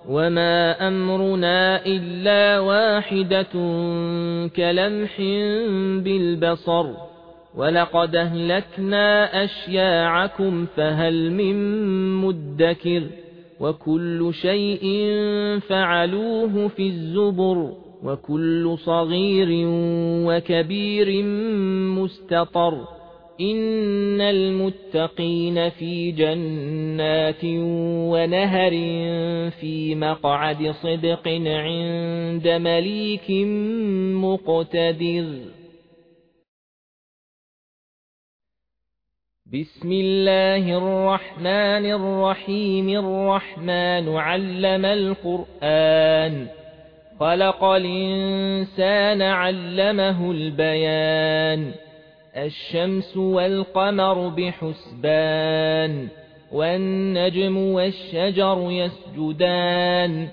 وما أمرنا إلا واحدة كلمح بالبصر ولقد أهلكنا أشياعكم فهل من مدكر وكل شيء فعلوه في الزبر وكل صغير وكبير مستطر إن المتقين في جنات ونهر في مقعد صدق عند مليك مقتدر بسم الله الرحمن الرحيم الرحمن علم القرآن خلق الإنسان علمه البيان الشمس والقمر بحسبان والنجم والشجر يسجدان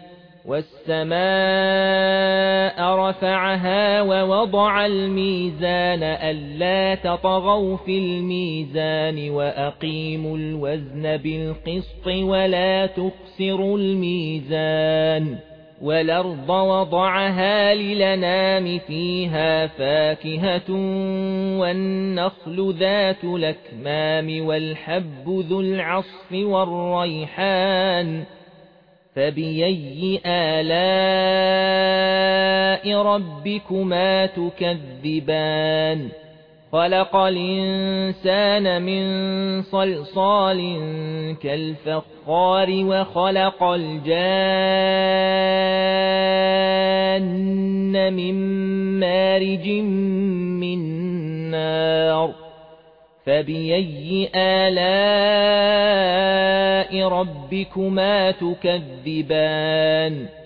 والسماء رفعها ووضع الميزان ألا تطغوا في الميزان وأقيموا الوزن بالقسط ولا تخسروا الميزان والأرض وضعها للأنام فيها فاكهة والنخل ذات الأكمام والحب ذو العصف والريحان فبأي آلاء ربكما تكذبان خلق الإنسان من صلصال كالفخار وخلق الجان من مارج من نار فبأي آلاء ربكما تكذبان